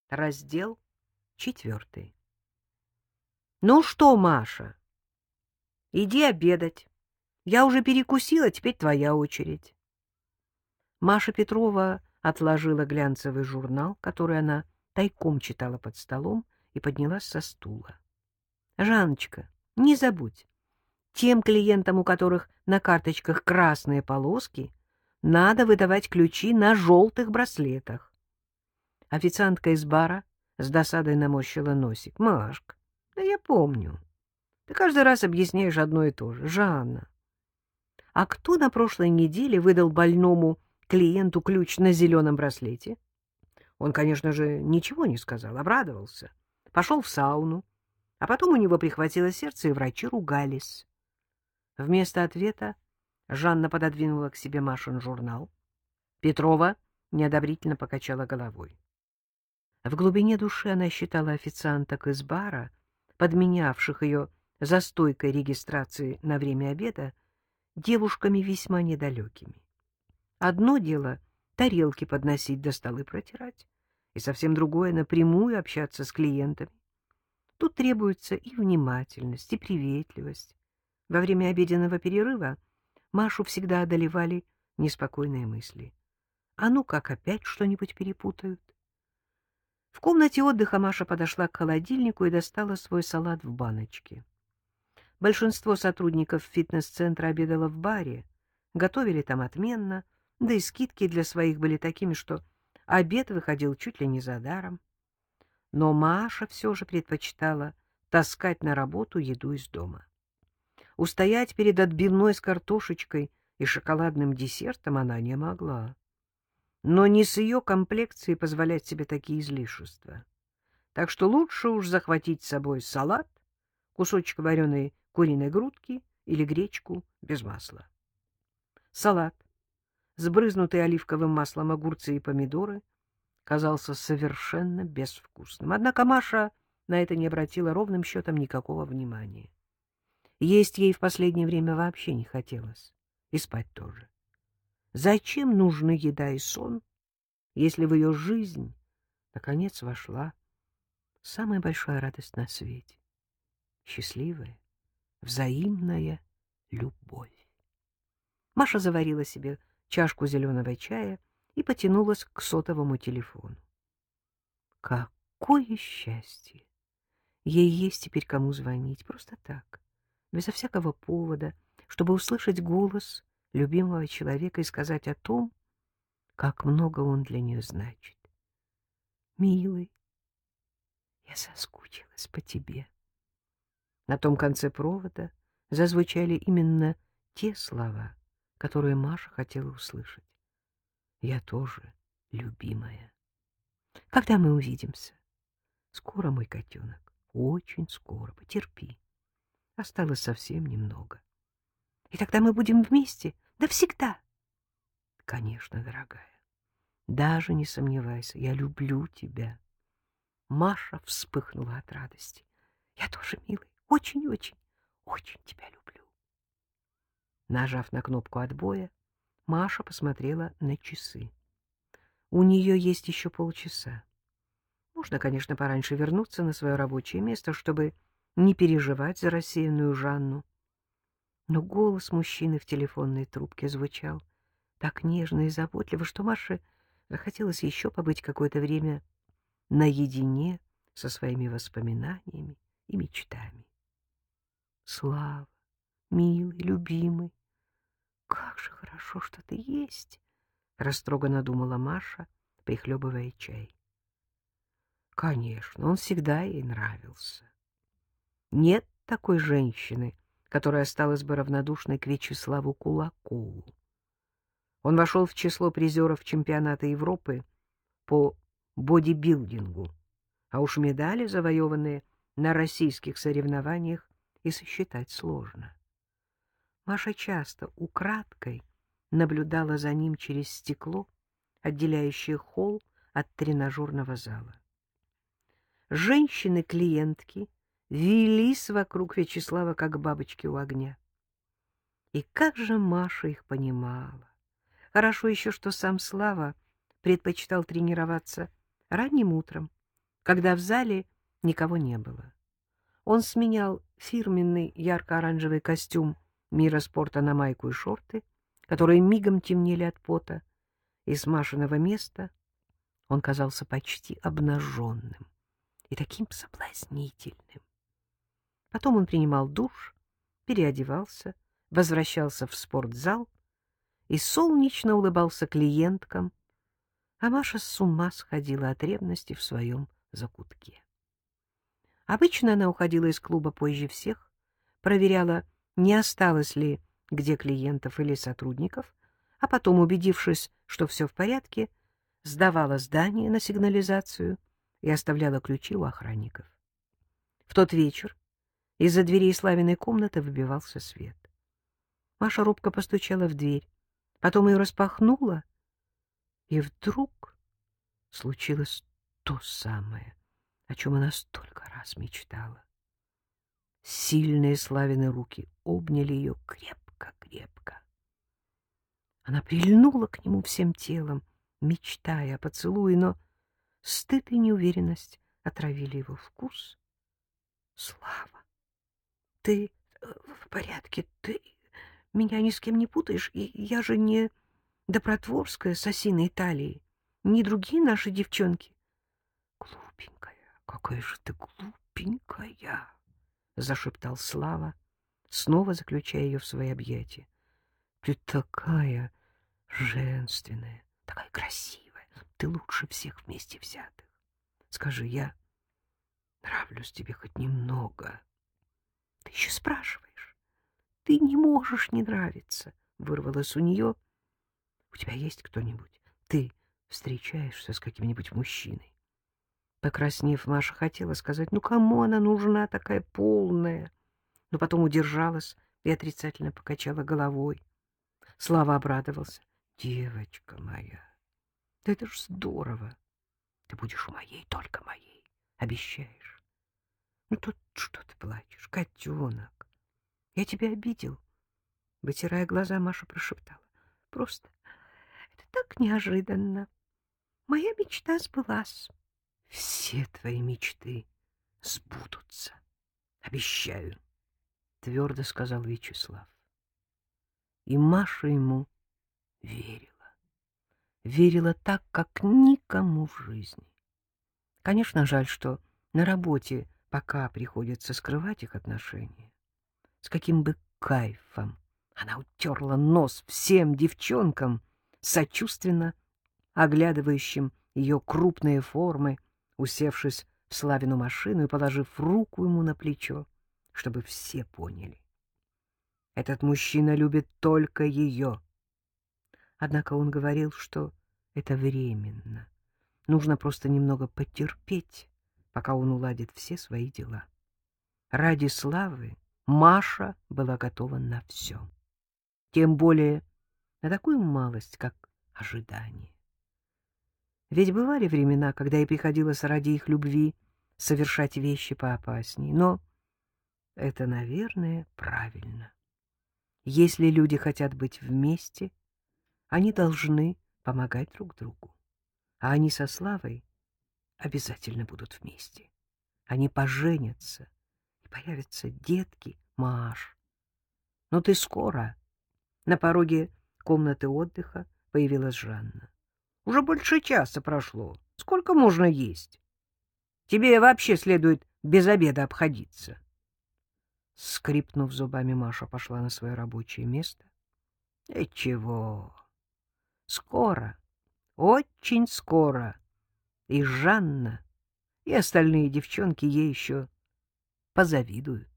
Раздел 4. Ну что, Маша, иди обедать. Я уже перекусила, теперь твоя очередь. Маша Петрова отложила глянцевый журнал, который она тайком читала под столом, и поднялась со стула. — Жанночка, не забудь, тем клиентам, у которых на карточках красные полоски, надо выдавать ключи на желтых браслетах. Официантка из бара с досадой наморщила носик. — Машка, да я помню. Ты каждый раз объясняешь одно и то же. Жанна, а кто на прошлой неделе выдал больному клиенту ключ на зеленом браслете? Он, конечно же, ничего не сказал, обрадовался. Пошел в сауну, а потом у него прихватило сердце, и врачи ругались. Вместо ответа Жанна пододвинула к себе Машин журнал. Петрова неодобрительно покачала головой. В глубине души она считала официанток из бара, подменявших ее за стойкой регистрации на время обеда, девушками весьма недалекими. Одно дело тарелки подносить до столы протирать, и совсем другое — напрямую общаться с клиентами. Тут требуется и внимательность, и приветливость. Во время обеденного перерыва Машу всегда одолевали неспокойные мысли. А ну как опять что-нибудь перепутают? В комнате отдыха Маша подошла к холодильнику и достала свой салат в баночке. Большинство сотрудников фитнес-центра обедало в баре, готовили там отменно, да и скидки для своих были такими, что обед выходил чуть ли не за даром. Но Маша все же предпочитала таскать на работу еду из дома. Устоять перед отбивной с картошечкой и шоколадным десертом она не могла. Но не с ее комплекцией позволять себе такие излишества. Так что лучше уж захватить с собой салат, кусочек вареной куриной грудки или гречку без масла. Салат, сбрызнутый оливковым маслом огурцы и помидоры, казался совершенно безвкусным. Однако Маша на это не обратила ровным счетом никакого внимания. Есть ей в последнее время вообще не хотелось, и спать тоже. Зачем нужны еда и сон, если в ее жизнь наконец вошла самая большая радость на свете — счастливая, взаимная любовь? Маша заварила себе чашку зеленого чая и потянулась к сотовому телефону. Какое счастье! Ей есть теперь кому звонить, просто так, безо всякого повода, чтобы услышать голос любимого человека и сказать о том, как много он для нее значит. «Милый, я соскучилась по тебе». На том конце провода зазвучали именно те слова, которые Маша хотела услышать. «Я тоже, любимая. Когда мы увидимся?» «Скоро, мой котенок, очень скоро. Потерпи. Осталось совсем немного. И тогда мы будем вместе навсегда». «Конечно, дорогая. Даже не сомневайся, я люблю тебя». Маша вспыхнула от радости. «Я тоже, милый, очень-очень, очень тебя люблю». Нажав на кнопку отбоя, Маша посмотрела на часы. У нее есть еще полчаса. Можно, конечно, пораньше вернуться на свое рабочее место, чтобы не переживать за рассеянную Жанну. Но голос мужчины в телефонной трубке звучал так нежно и заботливо, что Маше захотелось еще побыть какое-то время наедине со своими воспоминаниями и мечтами. «Слава, милый, любимый, как же хорошо, что ты есть!» — растроганно думала Маша, прихлебывая чай. Конечно, он всегда ей нравился. Нет такой женщины, которая осталась бы равнодушной к Вячеславу Кулакову. Он вошел в число призеров чемпионата Европы по бодибилдингу, а уж медали, завоеванные на российских соревнованиях, и сосчитать сложно. Маша часто украдкой наблюдала за ним через стекло, отделяющее холл от тренажерного зала. Женщины-клиентки вились вокруг Вячеслава, как бабочки у огня. И как же Маша их понимала! Хорошо еще, что сам Слава предпочитал тренироваться ранним утром, когда в зале никого не было. Он сменял фирменный ярко-оранжевый костюм мира спорта на майку и шорты, которые мигом темнели от пота, и с Машиного места он казался почти обнаженным и таким соблазнительным. Потом он принимал душ, переодевался, возвращался в спортзал и солнечно улыбался клиенткам, а Маша с ума сходила от ревности в своем закутке. Обычно она уходила из клуба позже всех, проверяла, не осталось ли где клиентов или сотрудников, а потом, убедившись, что все в порядке, сдавала здание на сигнализацию и оставляла ключи у охранников. В тот вечер из-за дверей Славиной комнаты выбивался свет. Маша робко постучала в дверь, потом ее распахнула, и вдруг случилось то самое, о чем она столько раз мечтала. Сильные Славины руки обняли ее крепко-крепко. Она прильнула к нему всем телом, мечтая о поцелуе, но стыд и неуверенность отравили его вкус. — Слава, ты в порядке? Ты меня ни с кем не путаешь? И я же не Добротворская с осиной Италии, не другие наши девчонки. — Глупенькая, какая же ты глупенькая! — зашептал Слава, снова заключая ее в свои объятия. — Ты такая женственная, такая красивая, ты лучше всех вместе взятых. Скажи, я нравлюсь тебе хоть немного? — Ты еще спрашиваешь? Ты не можешь не нравиться, — вырвалось у нее. — У тебя есть кто-нибудь? Ты встречаешься с каким-нибудь мужчиной? Покраснев, Маша хотела сказать, ну кому она нужна такая полная? Но потом удержалась и отрицательно покачала головой. Слава обрадовался. — Девочка моя, да это ж здорово. Ты будешь моей, только моей. Обещаешь? Ну тут что ты плачешь, котенок? Я тебя обидел? Вытирая глаза, Маша прошептала. Просто это так неожиданно. Моя мечта сбылась. Все твои мечты сбудутся. Обещаю, твердо сказал Вячеслав. И Маша ему верила. Верила так, как никому в жизни. Конечно, жаль, что на работе пока приходится скрывать их отношения. С каким бы кайфом она утерла нос всем девчонкам, сочувственно оглядывающим ее крупные формы, усевшись в Славину машину и положив руку ему на плечо, чтобы все поняли. Этот мужчина любит только ее. Однако он говорил, что это временно. Нужно просто немного потерпеть, пока он уладит все свои дела. Ради Славы Маша была готова на все. Тем более на такую малость, как ожидание. Ведь бывали времена, когда ей приходилось ради их любви совершать вещи поопаснее. Но это, наверное, правильно. Если люди хотят быть вместе, они должны помогать друг другу. А они со Славой обязательно будут вместе. Они поженятся, и появятся детки. Маш, ну ты скоро. На пороге комнаты отдыха появилась Жанна. Уже больше часа прошло. Сколько можно есть? Тебе вообще следует без обеда обходиться. Скрипнув зубами, Маша пошла на свое рабочее место. И чего? Скоро, очень скоро. И Жанна, и остальные девчонки ей еще позавидуют.